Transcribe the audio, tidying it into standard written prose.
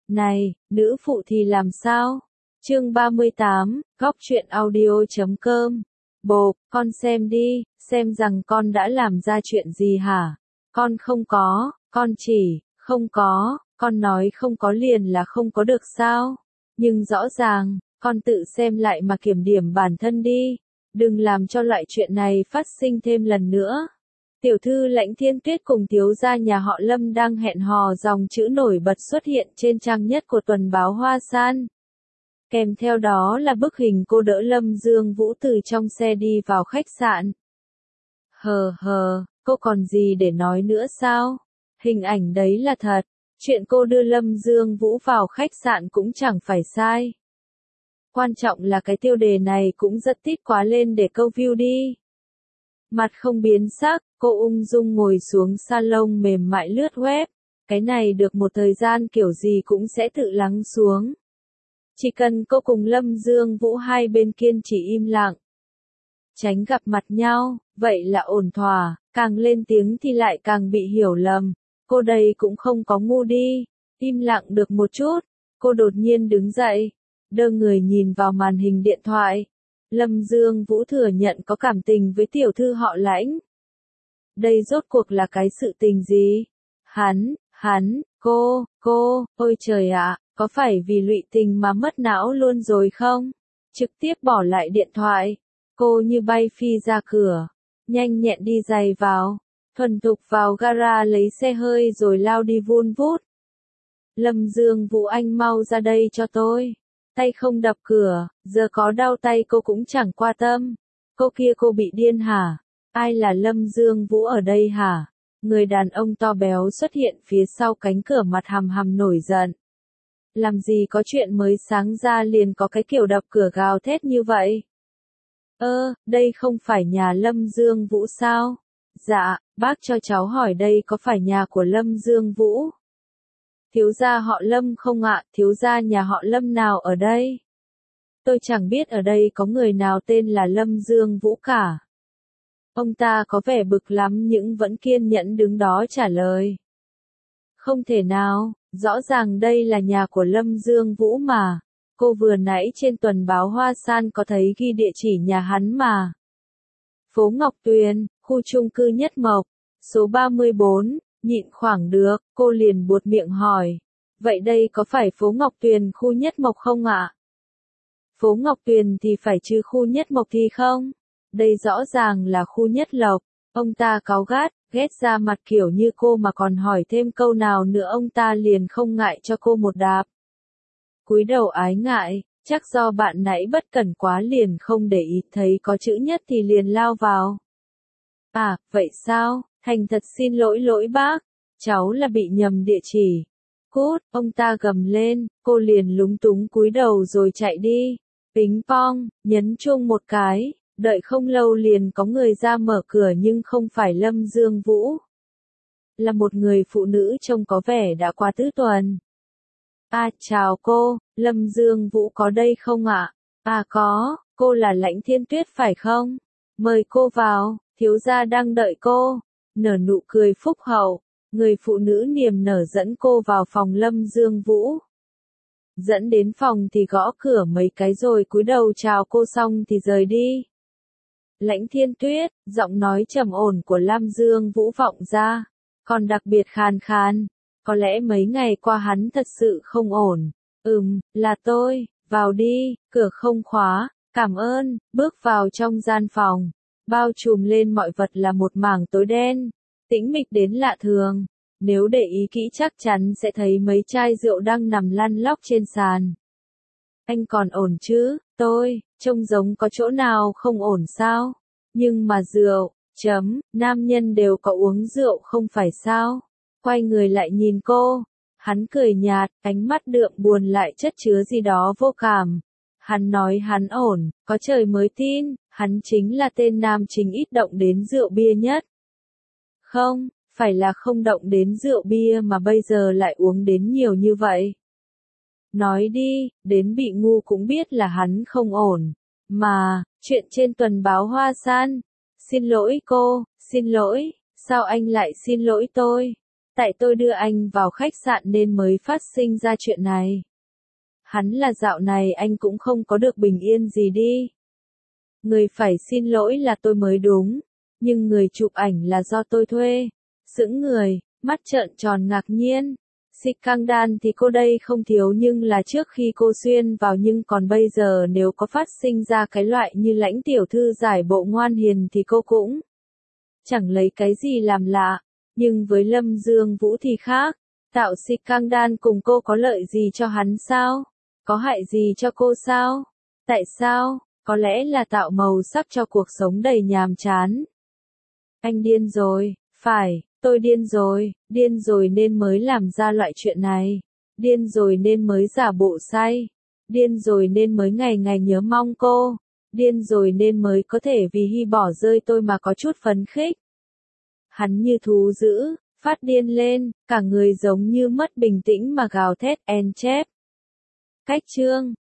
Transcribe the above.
Này, nữ phụ thì làm sao? Chương 38, góc truyện audio.com. Bố, con xem đi, xem rằng con đã làm ra chuyện gì hả? Con không có, con chỉ, không có, con nói không có liền là không có được sao? Nhưng rõ ràng, con tự xem lại mà kiểm điểm bản thân đi, đừng làm cho loại chuyện này phát sinh thêm lần nữa. Tiểu thư Lãnh Thiên Tuyết cùng thiếu gia nhà họ Lâm đang hẹn hò, dòng chữ nổi bật xuất hiện trên trang nhất của tuần báo Hoa San. Kèm theo đó là bức hình cô đỡ Lâm Dương Vũ từ trong xe đi vào khách sạn. Cô còn gì để nói nữa sao? Hình ảnh đấy là thật, chuyện cô đưa Lâm Dương Vũ vào khách sạn cũng chẳng phải sai. Quan trọng là cái tiêu đề này cũng rất tít quá lên để câu view đi. Mặt không biến sắc, cô ung dung ngồi xuống salon mềm mại lướt web. Cái này được một thời gian kiểu gì cũng sẽ tự lắng xuống. Chỉ cần cô cùng Lâm Dương Vũ hai bên kiên trì im lặng, tránh gặp mặt nhau, vậy là ổn thỏa, càng lên tiếng thì lại càng bị hiểu lầm. Cô đây cũng không có ngu đi, im lặng được một chút, cô đột nhiên đứng dậy, đơ người nhìn vào màn hình điện thoại. Lâm Dương Vũ thừa nhận có cảm tình với tiểu thư họ Lãnh. Đây rốt cuộc là cái sự tình gì? Ôi trời ạ, có phải vì lụy tình mà mất não luôn rồi không? Trực tiếp bỏ lại điện thoại, cô như bay phi ra cửa, nhanh nhẹn đi giày vào, thuần thục vào gara lấy xe hơi rồi lao đi vun vút. Lâm Dương Vũ anh mau ra đây cho tôi. Tay không đập cửa, giờ có đau tay cô cũng chẳng qua tâm. Cô bị điên hả? Ai là Lâm Dương Vũ ở đây hả? Người đàn ông to béo xuất hiện phía sau cánh cửa, mặt hằm hằm nổi giận. Làm gì có chuyện mới sáng ra liền có cái kiểu đập cửa gào thét như vậy? Đây không phải nhà Lâm Dương Vũ sao? Dạ, bác cho cháu hỏi đây có phải nhà của Lâm Dương Vũ? Thiếu gia họ Lâm không ạ? Thiếu gia nhà họ Lâm nào ở đây? Tôi chẳng biết ở đây có người nào tên là Lâm Dương Vũ cả. Ông ta có vẻ bực lắm nhưng vẫn kiên nhẫn đứng đó trả lời. Không thể nào, rõ ràng đây là nhà của Lâm Dương Vũ mà. Cô vừa nãy trên tuần báo Hoa San có thấy ghi địa chỉ nhà hắn mà. Phố Ngọc Tuyền, khu chung cư Nhất Mộc, số 34. Nhịn khoảng được, cô liền buột miệng hỏi. Vậy đây có phải phố Ngọc Tuyền khu Nhất Mộc không ạ? Phố Ngọc Tuyền thì phải chứ khu Nhất Mộc thì không? Đây rõ ràng là khu Nhất Lộc. Ông ta cáu gắt, ghét ra mặt kiểu như cô mà còn hỏi thêm câu nào nữa ông ta liền không ngại cho cô một đạp. Cúi đầu ái ngại, chắc do bạn nãy bất cẩn quá liền không để ý thấy có chữ Nhất thì liền lao vào. À, vậy sao? Thành thật xin lỗi bác, cháu là bị nhầm địa chỉ. Cút, ông ta gầm lên, cô liền lúng túng cúi đầu rồi chạy đi. Pính pong, nhấn chuông một cái, đợi không lâu liền có người ra mở cửa nhưng không phải Lâm Dương Vũ. Là một người phụ nữ trông có vẻ đã qua tứ tuần. Chào cô, Lâm Dương Vũ có đây không ạ? Có, cô là Lãnh Thiên Tuyết phải không? Mời cô vào, thiếu gia đang đợi cô. Nở nụ cười phúc hậu, người phụ nữ niềm nở dẫn cô vào phòng Lâm Dương Vũ. Dẫn đến phòng thì gõ cửa mấy cái rồi cúi đầu chào cô xong thì rời đi. Lãnh Thiên Tuyết, giọng nói trầm ổn của Lâm Dương Vũ vọng ra, còn đặc biệt khàn khàn. Có lẽ mấy ngày qua hắn thật sự không ổn. Là tôi, vào đi, cửa không khóa, cảm ơn. Bước vào trong gian phòng, bao trùm lên mọi vật là một mảng tối đen, tĩnh mịch đến lạ thường. Nếu để ý kỹ chắc chắn sẽ thấy mấy chai rượu đang nằm lăn lóc trên sàn. Anh còn ổn chứ? Tôi, trông giống có chỗ nào không ổn sao? Nhưng mà rượu, nam nhân đều có uống rượu không phải sao? Quay người lại nhìn cô, hắn cười nhạt, ánh mắt đượm buồn lại chất chứa gì đó vô cảm. Hắn nói hắn ổn, có trời mới tin, hắn chính là tên nam chính ít động đến rượu bia nhất. Không, phải là không động đến rượu bia mà bây giờ lại uống đến nhiều như vậy. Nói đi, đến bị ngu cũng biết là hắn không ổn. Mà, chuyện trên tuần báo Hoa San. Xin lỗi cô, xin lỗi, sao anh lại xin lỗi tôi? Tại tôi đưa anh vào khách sạn nên mới phát sinh ra chuyện này. Hắn là dạo này anh cũng không có được bình yên gì đi. Người phải xin lỗi là tôi mới đúng, nhưng người chụp ảnh là do tôi thuê. Sững người, mắt trợn tròn ngạc nhiên. Scandal thì cô đây không thiếu nhưng là trước khi cô xuyên vào nhưng còn bây giờ nếu có phát sinh ra cái loại như Lãnh tiểu thư giải bộ ngoan hiền thì cô cũng chẳng lấy cái gì làm lạ. Nhưng với Lâm Dương Vũ thì khác. Tạo scandal cùng cô có lợi gì cho hắn sao? Có hại gì cho cô sao? Tại sao? Có lẽ là tạo màu sắc cho cuộc sống đầy nhàm chán. Anh điên rồi, phải, tôi điên rồi nên mới làm ra loại chuyện này. Điên rồi nên mới giả bộ say. Điên rồi nên mới ngày ngày nhớ mong cô. Điên rồi nên mới có thể vì Hy bỏ rơi tôi mà có chút phấn khích. Hắn như thú dữ, phát điên lên, cả người giống như mất bình tĩnh mà gào thét en chép. Cách chương